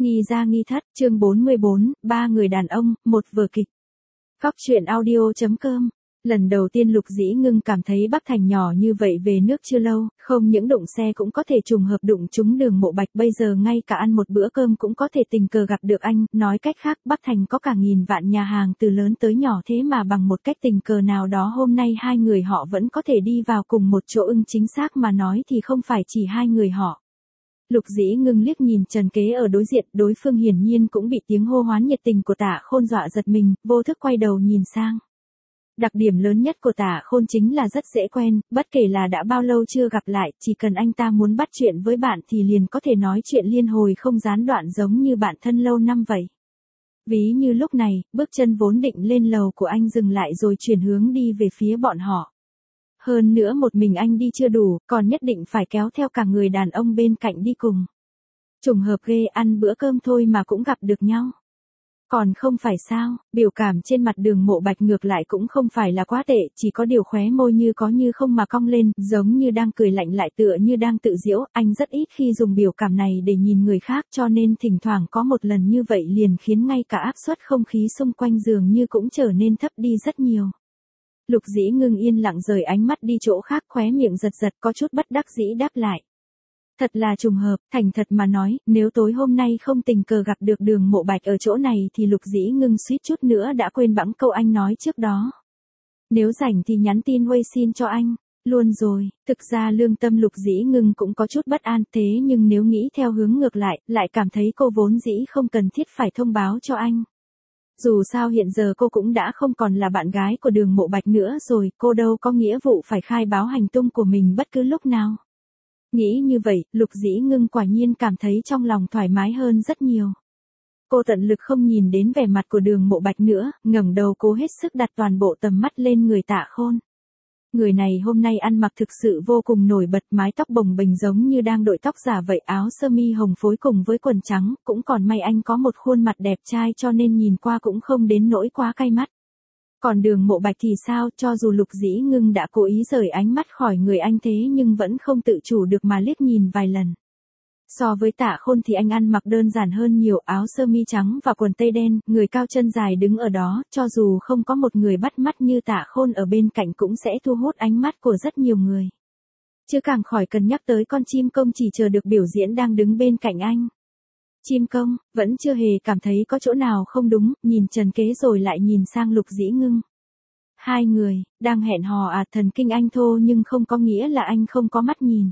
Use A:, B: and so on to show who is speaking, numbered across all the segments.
A: Nghi gia nghi thất, chương 44, ba người đàn ông, một vở kịch. Góc truyện audio.com. Lần đầu tiên Lục Dĩ Ngưng cảm thấy Bắc Thành nhỏ như vậy về nước chưa lâu, không những đụng xe cũng có thể trùng hợp đụng trúng Đường Mộ Bạch, bây giờ ngay cả ăn một bữa cơm cũng có thể tình cờ gặp được anh, nói cách khác Bắc Thành có cả nghìn vạn nhà hàng từ lớn tới nhỏ, thế mà bằng một cách tình cờ nào đó hôm nay hai người họ vẫn có thể đi vào cùng một chỗ. Chính xác mà nói thì không phải chỉ hai người họ. Lục Dĩ Ngưng liếc nhìn Trần Kế ở đối diện, đối phương hiển nhiên cũng bị tiếng hô hoán nhiệt tình của Tạ Khôn dọa giật mình, vô thức quay đầu nhìn sang. Đặc điểm lớn nhất của Tạ Khôn chính là rất dễ quen, bất kể là đã bao lâu chưa gặp lại, chỉ cần anh ta muốn bắt chuyện với bạn thì liền có thể nói chuyện liên hồi không gián đoạn giống như bạn thân lâu năm vậy. Ví như lúc này, bước chân vốn định lên lầu của anh dừng lại rồi chuyển hướng đi về phía bọn họ. Hơn nữa một mình anh đi chưa đủ, còn nhất định phải kéo theo cả người đàn ông bên cạnh đi cùng. Trùng hợp ghê, ăn bữa cơm thôi mà cũng gặp được nhau. Còn không phải sao, biểu cảm trên mặt Đường Mộ Bạch ngược lại cũng không phải là quá tệ, chỉ có điều khóe môi như có như không mà cong lên, giống như đang cười lạnh lại tựa như đang tự giễu. Anh rất ít khi dùng biểu cảm này để nhìn người khác, cho nên thỉnh thoảng có một lần như vậy liền khiến ngay cả áp suất không khí xung quanh dường như cũng trở nên thấp đi rất nhiều. Lục Dĩ Ngưng yên lặng rời ánh mắt đi chỗ khác, khóe miệng giật giật có chút bất đắc dĩ đáp lại. Thật là trùng hợp, thành thật mà nói, nếu tối hôm nay không tình cờ gặp được Đường Mộ Bạch ở chỗ này thì Lục Dĩ Ngưng suýt chút nữa đã quên bẵng câu anh nói trước đó. Nếu rảnh thì nhắn tin WeChat cho anh, luôn rồi. Thực ra lương tâm Lục Dĩ Ngưng cũng có chút bất an, thế nhưng nếu nghĩ theo hướng ngược lại cảm thấy cô vốn dĩ không cần thiết phải thông báo cho anh. Dù sao hiện giờ cô cũng đã không còn là bạn gái của Đường Mộ Bạch nữa rồi, cô đâu có nghĩa vụ phải khai báo hành tung của mình bất cứ lúc nào. Nghĩ như vậy, Lục Dĩ Ngưng quả nhiên cảm thấy trong lòng thoải mái hơn rất nhiều. Cô tận lực không nhìn đến vẻ mặt của Đường Mộ Bạch nữa, ngẩng đầu cố hết sức đặt toàn bộ tầm mắt lên người Tạ Khôn. Người này hôm nay ăn mặc thực sự vô cùng nổi bật, mái tóc bồng bềnh giống như đang đội tóc giả vậy, áo sơ mi hồng phối cùng với quần trắng, cũng còn may anh có một khuôn mặt đẹp trai cho nên nhìn qua cũng không đến nỗi quá cay mắt. Còn Đường Mộ Bạch thì sao, cho dù Lục Dĩ Ngưng đã cố ý rời ánh mắt khỏi người anh thế nhưng vẫn không tự chủ được mà liếc nhìn vài lần. So với Tạ Khôn thì anh ăn mặc đơn giản hơn nhiều, áo sơ mi trắng và quần tây đen, người cao chân dài đứng ở đó, cho dù không có một người bắt mắt như Tạ Khôn ở bên cạnh cũng sẽ thu hút ánh mắt của rất nhiều người. Chứ càng khỏi cần nhắc tới con chim công chỉ chờ được biểu diễn đang đứng bên cạnh anh. Chim công, vẫn chưa hề cảm thấy có chỗ nào không đúng, nhìn Trần Kế rồi lại nhìn sang Lục Dĩ Ngưng. Hai người, đang hẹn hò à? Thần kinh anh thô nhưng không có nghĩa là anh không có mắt nhìn.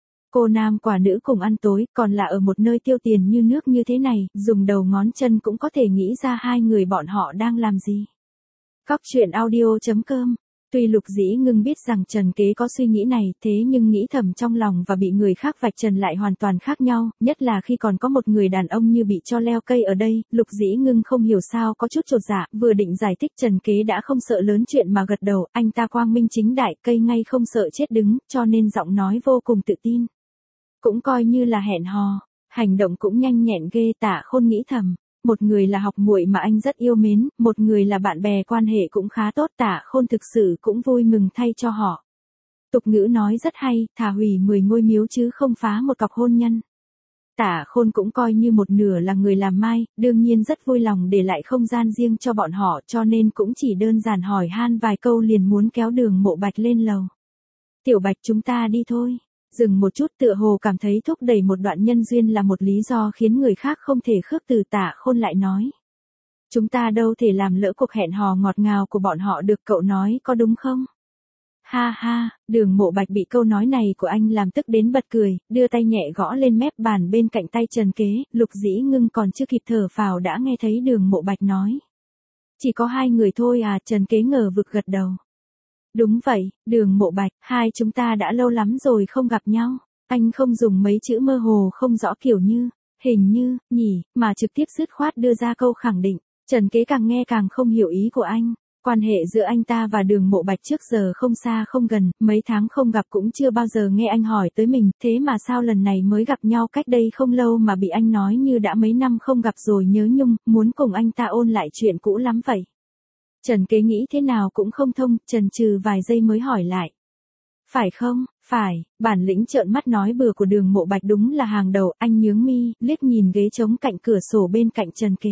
A: Cô nam quả nữ cùng ăn tối, còn là ở một nơi tiêu tiền như nước như thế này, dùng đầu ngón chân cũng có thể nghĩ ra hai người bọn họ đang làm gì. Góc truyện audio.com. Tuy Lục Dĩ Ngưng biết rằng Trần Kế có suy nghĩ này, thế nhưng nghĩ thầm trong lòng và bị người khác vạch trần lại hoàn toàn khác nhau, nhất là khi còn có một người đàn ông như bị cho leo cây ở đây. Lục Dĩ Ngưng không hiểu sao có chút chột dạ, vừa định giải thích Trần Kế đã không sợ lớn chuyện mà gật đầu, anh ta quang minh chính đại, cây ngay không sợ chết đứng, cho nên giọng nói vô cùng tự tin. Cũng coi như là hẹn hò, hành động cũng nhanh nhẹn ghê. Tạ Khôn nghĩ thầm. Một người là học muội mà anh rất yêu mến, một người là bạn bè quan hệ cũng khá tốt, Tạ Khôn thực sự cũng vui mừng thay cho họ. Tục ngữ nói rất hay, thà hủy 10 ngôi miếu chứ không phá một cọc hôn nhân. Tạ Khôn cũng coi như một nửa là người làm mai, đương nhiên rất vui lòng để lại không gian riêng cho bọn họ, cho nên cũng chỉ đơn giản hỏi han vài câu liền muốn kéo Đường Mộ Bạch lên lầu. Tiểu Bạch, chúng ta đi thôi. Dừng một chút, tựa hồ cảm thấy thúc đẩy một đoạn nhân duyên là một lý do khiến người khác không thể khước từ, Tạ Khôn lại nói. Chúng ta đâu thể làm lỡ cuộc hẹn hò ngọt ngào của bọn họ được, cậu nói có đúng không? Ha ha, Đường Mộ Bạch bị câu nói này của anh làm tức đến bật cười, đưa tay nhẹ gõ lên mép bàn bên cạnh tay Trần Kế. Lục Dĩ Ngưng còn chưa kịp thở phào đã nghe thấy Đường Mộ Bạch nói. Chỉ có hai người thôi à? Trần Kế ngờ vực gật đầu. Đúng vậy, Đường Mộ Bạch, hai chúng ta đã lâu lắm rồi không gặp nhau. Anh không dùng mấy chữ mơ hồ không rõ kiểu như, hình như, nhỉ, mà trực tiếp dứt khoát đưa ra câu khẳng định. Trần Kế càng nghe càng không hiểu ý của anh. Quan hệ giữa anh ta và Đường Mộ Bạch trước giờ không xa không gần, mấy tháng không gặp cũng chưa bao giờ nghe anh hỏi tới mình, thế mà sao lần này mới gặp nhau cách đây không lâu mà bị anh nói như đã mấy năm không gặp rồi nhớ nhung, muốn cùng anh ta ôn lại chuyện cũ lắm vậy. Trần Kế nghĩ thế nào cũng không thông, chần chừ vài giây mới hỏi lại. Phải không, Phải, bản lĩnh trợn mắt nói bừa của Đường Mộ Bạch đúng là hàng đầu, anh nhướng mi, liếc nhìn ghế trống cạnh cửa sổ bên cạnh Trần Kế.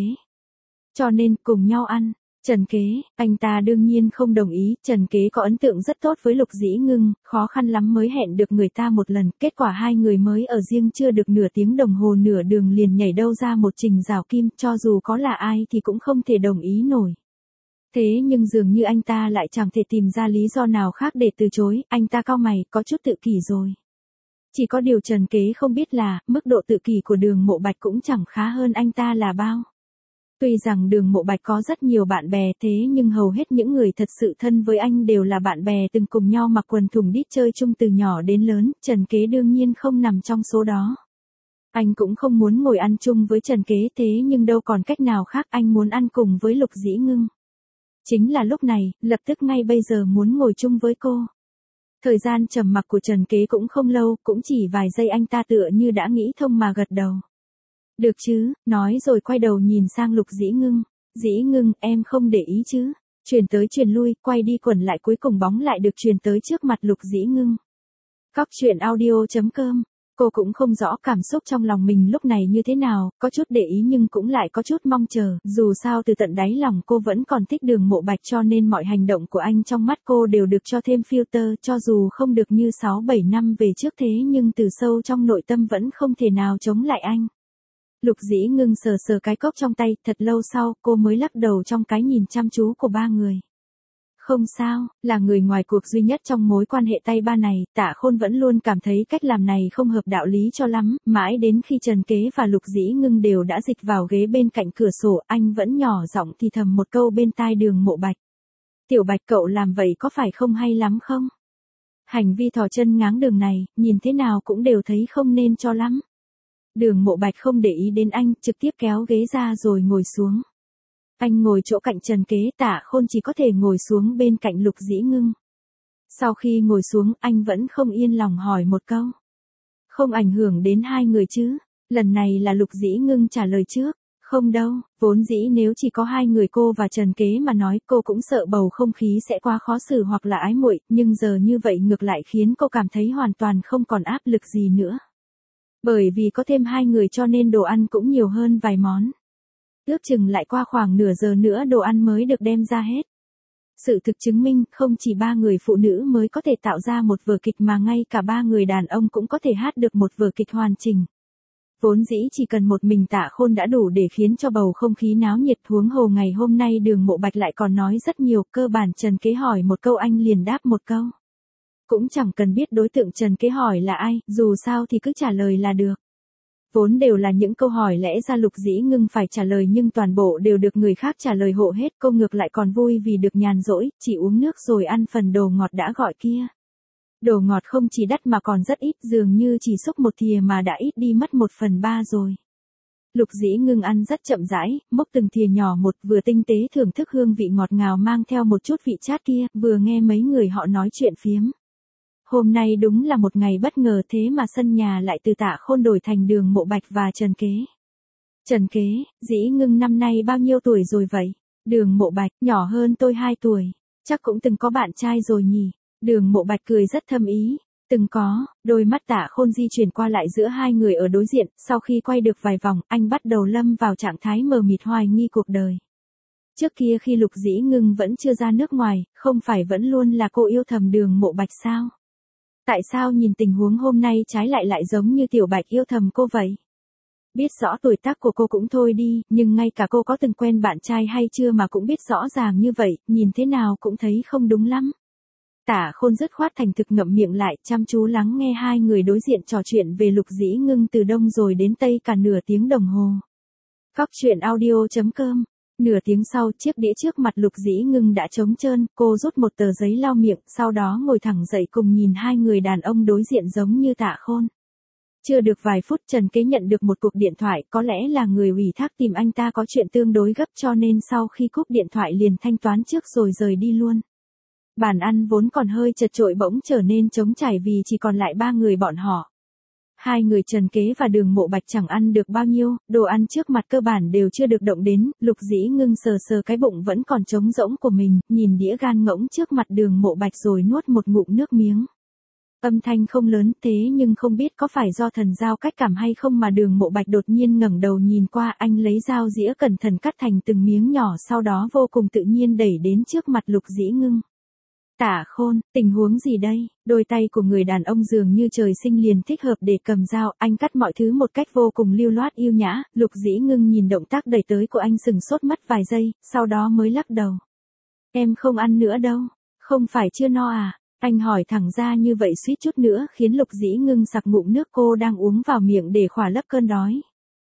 A: Cho nên, cùng nhau ăn. Trần Kế, anh ta đương nhiên không đồng ý, Trần Kế có ấn tượng rất tốt với Lục Dĩ Ngưng, khó khăn lắm mới hẹn được người ta một lần, kết quả hai người mới ở riêng chưa được nửa tiếng đồng hồ nửa đường liền nhảy đâu ra một trình rào kim, cho dù có là ai thì cũng không thể đồng ý nổi. Thế nhưng dường như anh ta lại chẳng thể tìm ra lý do nào khác để từ chối, anh ta cau mày, có chút tự kỷ rồi. Chỉ có điều Trần Kế không biết là, mức độ tự kỷ của Đường Mộ Bạch cũng chẳng khá hơn anh ta là bao. Tuy rằng Đường Mộ Bạch có rất nhiều bạn bè thế nhưng hầu hết những người thật sự thân với anh đều là bạn bè từng cùng nhau mặc quần thùng đít chơi chung từ nhỏ đến lớn, Trần Kế đương nhiên không nằm trong số đó. Anh cũng không muốn ngồi ăn chung với Trần Kế thế nhưng đâu còn cách nào khác, anh muốn ăn cùng với Lục Dĩ Ngưng. Chính là lúc này, lập tức ngay bây giờ muốn ngồi chung với cô. Thời gian trầm mặc của Trần Kế cũng không lâu, cũng chỉ vài giây anh ta tựa như đã nghĩ thông mà gật đầu. Được chứ, nói rồi quay đầu nhìn sang Lục Dĩ Ngưng. Dĩ Ngưng, em không để ý chứ. Chuyển tới chuyển lui, quay đi quẩn lại cuối cùng bóng lại được truyền tới trước mặt Lục Dĩ Ngưng. Cóc truyện audio.com. Cô cũng không rõ cảm xúc trong lòng mình lúc này như thế nào, có chút để ý nhưng cũng lại có chút mong chờ, dù sao từ tận đáy lòng cô vẫn còn thích Đường Mộ Bạch cho nên mọi hành động của anh trong mắt cô đều được cho thêm filter, cho dù không được như 6-7 năm về trước thế nhưng từ sâu trong nội tâm vẫn không thể nào chống lại anh. Lục Dĩ Ngưng sờ sờ cái cốc trong tay, thật lâu sau, cô mới lắc đầu trong cái nhìn chăm chú của ba người. Không sao, là người ngoài cuộc duy nhất trong mối quan hệ tay ba này, Tạ Khôn vẫn luôn cảm thấy cách làm này không hợp đạo lý cho lắm, mãi đến khi Trần Kế và Lục Dĩ Ngưng đều đã dịch vào ghế bên cạnh cửa sổ, anh vẫn nhỏ giọng thì thầm một câu bên tai Đường Mộ Bạch. Tiểu Bạch cậu làm vậy có phải không hay lắm không? Hành vi thò chân ngáng đường này, nhìn thế nào cũng đều thấy không nên cho lắm. Đường Mộ Bạch không để ý đến anh, trực tiếp kéo ghế ra rồi ngồi xuống. Anh ngồi chỗ cạnh Trần Kế, Tạ Khôn chỉ có thể ngồi xuống bên cạnh Lục Dĩ Ngưng. Sau khi ngồi xuống, anh vẫn không yên lòng hỏi một câu. Không ảnh hưởng đến hai người chứ? Lần này là Lục Dĩ Ngưng trả lời trước. Không đâu, vốn dĩ nếu chỉ có hai người cô và Trần Kế mà nói cô cũng sợ bầu không khí sẽ quá khó xử hoặc là ái muội, nhưng giờ như vậy ngược lại khiến cô cảm thấy hoàn toàn không còn áp lực gì nữa. Bởi vì có thêm hai người cho nên đồ ăn cũng nhiều hơn vài món. Ước chừng lại qua khoảng nửa giờ nữa đồ ăn mới được đem ra hết. Sự thực chứng minh không chỉ ba người phụ nữ mới có thể tạo ra một vở kịch mà ngay cả ba người đàn ông cũng có thể hát được một vở kịch hoàn chỉnh. Vốn dĩ chỉ cần một mình Tạ Khôn đã đủ để khiến cho bầu không khí náo nhiệt, huống hồ ngày hôm nay Đường Mộ Bạch lại còn nói rất nhiều, cơ bản Trần Kế hỏi một câu anh liền đáp một câu. Cũng chẳng cần biết đối tượng Trần Kế hỏi là ai, dù sao thì cứ trả lời là được. Vốn đều là những câu hỏi lẽ ra Lục Dĩ Ngưng phải trả lời nhưng toàn bộ đều được người khác trả lời hộ hết, cô ngược lại còn vui vì được nhàn rỗi, chỉ uống nước rồi ăn phần đồ ngọt đã gọi kia. Đồ ngọt không chỉ đắt mà còn rất ít, dường như chỉ xúc một thìa mà đã ít đi mất 1/3 rồi. Lục Dĩ Ngưng ăn rất chậm rãi, múc từng thìa nhỏ một, vừa tinh tế thưởng thức hương vị ngọt ngào mang theo một chút vị chát kia, vừa nghe mấy người họ nói chuyện phiếm. Hôm nay đúng là một ngày bất ngờ thế mà sân nhà lại từ Tạ Khôn đổi thành Đường Mộ Bạch và Trần Kế. Trần Kế, Dĩ Ngưng năm nay bao nhiêu tuổi rồi vậy? Đường Mộ Bạch, nhỏ hơn tôi 2 tuổi. Chắc cũng từng có bạn trai rồi nhỉ? Đường Mộ Bạch cười rất thâm ý. Từng có, đôi mắt Tạ Khôn di chuyển qua lại giữa hai người ở đối diện, sau khi quay được vài vòng, anh bắt đầu lâm vào trạng thái mờ mịt hoài nghi cuộc đời. Trước kia khi Lục Dĩ Ngưng vẫn chưa ra nước ngoài, không phải vẫn luôn là cô yêu thầm Đường Mộ Bạch sao? Tại sao nhìn tình huống hôm nay trái lại giống như Tiểu Bạch yêu thầm cô vậy? Biết rõ tuổi tác của cô cũng thôi đi, nhưng ngay cả cô có từng quen bạn trai hay chưa mà cũng biết rõ ràng như vậy, nhìn thế nào cũng thấy không đúng lắm. Tạ Khôn dứt khoát thành thực ngậm miệng lại, chăm chú lắng nghe hai người đối diện trò chuyện về Lục Dĩ Ngưng từ đông rồi đến tây cả nửa tiếng đồng hồ. Cóc truyện audio.com. Nửa tiếng sau, chiếc đĩa trước mặt Lục Dĩ Ngưng đã trống trơn, cô rút một tờ giấy lau miệng, sau đó ngồi thẳng dậy cùng nhìn hai người đàn ông đối diện giống như Tạ Khôn. Chưa được vài phút Trần Kế nhận được một cuộc điện thoại, có lẽ là người ủy thác tìm anh ta có chuyện tương đối gấp cho nên sau khi cúp điện thoại liền thanh toán trước rồi rời đi luôn. Bàn ăn vốn còn hơi chật chội bỗng trở nên trống trải vì chỉ còn lại ba người bọn họ. Hai người Trần Kế và Đường Mộ Bạch chẳng ăn được bao nhiêu, đồ ăn trước mặt cơ bản đều chưa được động đến, Lục Dĩ Ngưng sờ sờ cái bụng vẫn còn trống rỗng của mình, nhìn đĩa gan ngỗng trước mặt Đường Mộ Bạch rồi nuốt một ngụm nước miếng. Âm thanh không lớn, thế nhưng không biết có phải do thần giao cách cảm hay không mà Đường Mộ Bạch đột nhiên ngẩng đầu nhìn qua, anh lấy dao dĩa cẩn thận cắt thành từng miếng nhỏ, sau đó vô cùng tự nhiên đẩy đến trước mặt Lục Dĩ Ngưng. Tả Khôn, tình huống gì đây? Đôi tay của người đàn ông dường như trời sinh liền thích hợp để cầm dao, anh cắt mọi thứ một cách vô cùng lưu loát yêu nhã. Lục Dĩ Ngưng nhìn động tác đẩy tới của anh sừng sốt mất vài giây, sau đó mới lắc đầu. Em không ăn nữa đâu. Không phải chưa no à? Anh hỏi thẳng ra như vậy suýt chút nữa khiến Lục Dĩ Ngưng sặc ngụm nước cô đang uống vào miệng để khỏa lấp cơn đói.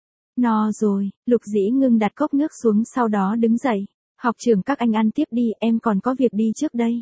A: No rồi, Lục Dĩ Ngưng đặt cốc nước xuống sau đó đứng dậy. Học trưởng các anh ăn tiếp đi, em còn có việc đi trước đây.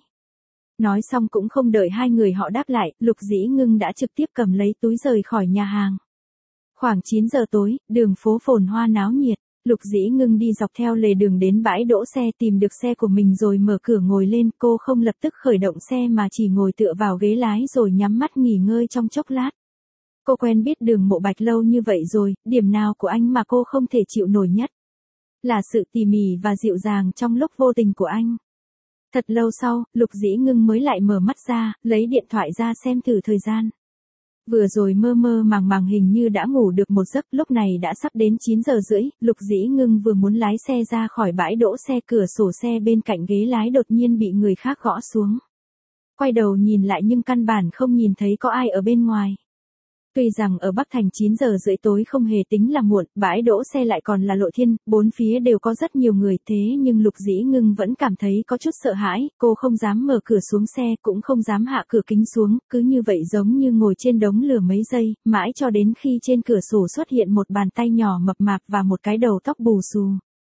A: Nói xong cũng không đợi hai người họ đáp lại, Lục Dĩ Ngưng đã trực tiếp cầm lấy túi rời khỏi nhà hàng. Khoảng 9 giờ tối, đường phố phồn hoa náo nhiệt, Lục Dĩ Ngưng đi dọc theo lề đường đến bãi đỗ xe tìm được xe của mình rồi mở cửa ngồi lên, cô không lập tức khởi động xe mà chỉ ngồi tựa vào ghế lái rồi nhắm mắt nghỉ ngơi trong chốc lát. Cô quen biết Đường Mộ Bạch lâu như vậy rồi, điểm nào của anh mà cô không thể chịu nổi nhất? Là sự tỉ mỉ và dịu dàng trong lúc vô tình của anh. Thật lâu sau, Lục Dĩ Ngưng mới lại mở mắt ra, lấy điện thoại ra xem thử thời gian. Vừa rồi mơ mơ màng màng hình như đã ngủ được một giấc, lúc này đã sắp đến 9 giờ rưỡi, Lục Dĩ Ngưng vừa muốn lái xe ra khỏi bãi đỗ xe, cửa sổ xe bên cạnh ghế lái đột nhiên bị người khác gõ xuống. Quay đầu nhìn lại nhưng căn bản không nhìn thấy có ai ở bên ngoài. Tuy rằng ở Bắc Thành 9 giờ rưỡi tối không hề tính là muộn, bãi đỗ xe lại còn là lộ thiên, bốn phía đều có rất nhiều người, thế nhưng Lục Dĩ Ngưng vẫn cảm thấy có chút sợ hãi, cô không dám mở cửa xuống xe, cũng không dám hạ cửa kính xuống, cứ như vậy giống như ngồi trên đống lửa mấy giây, mãi cho đến khi trên cửa sổ xuất hiện một bàn tay nhỏ mập mạp và một cái đầu tóc bù xù.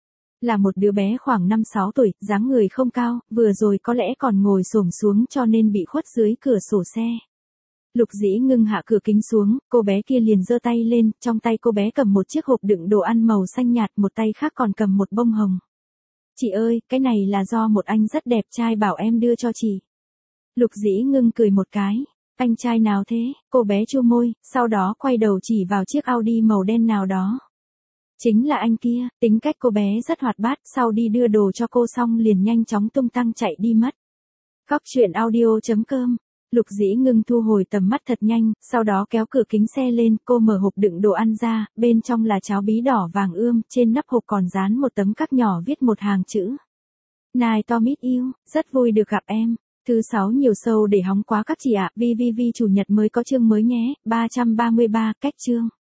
A: Là một đứa bé khoảng 5-6 tuổi, dáng người không cao, vừa rồi có lẽ còn ngồi xổm xuống cho nên bị khuất dưới cửa sổ xe. Lục Dĩ Ngưng hạ cửa kính xuống, cô bé kia liền giơ tay lên, trong tay cô bé cầm một chiếc hộp đựng đồ ăn màu xanh nhạt, một tay khác còn cầm một bông hồng. Chị ơi, cái này là do một anh rất đẹp trai bảo em đưa cho chị. Lục Dĩ Ngưng cười một cái. Anh trai nào thế? Cô bé chu môi, sau đó quay đầu chỉ vào chiếc Audi màu đen nào đó. Chính là anh kia, tính cách cô bé rất hoạt bát, sau đi đưa đồ cho cô xong liền nhanh chóng tung tăng chạy đi mất. Góc truyện audio.com. Lục Dĩ Ngưng thu hồi tầm mắt thật nhanh, sau đó kéo cửa kính xe lên, cô mở hộp đựng đồ ăn ra, bên trong là cháo bí đỏ vàng ươm, trên nắp hộp còn dán một tấm card nhỏ viết một hàng chữ. Nice to meet you, rất vui được gặp em. Thứ 6 nhiều show để hóng quá các chị ạ, VVV chủ nhật mới có chương mới nhé, 333, cách chương.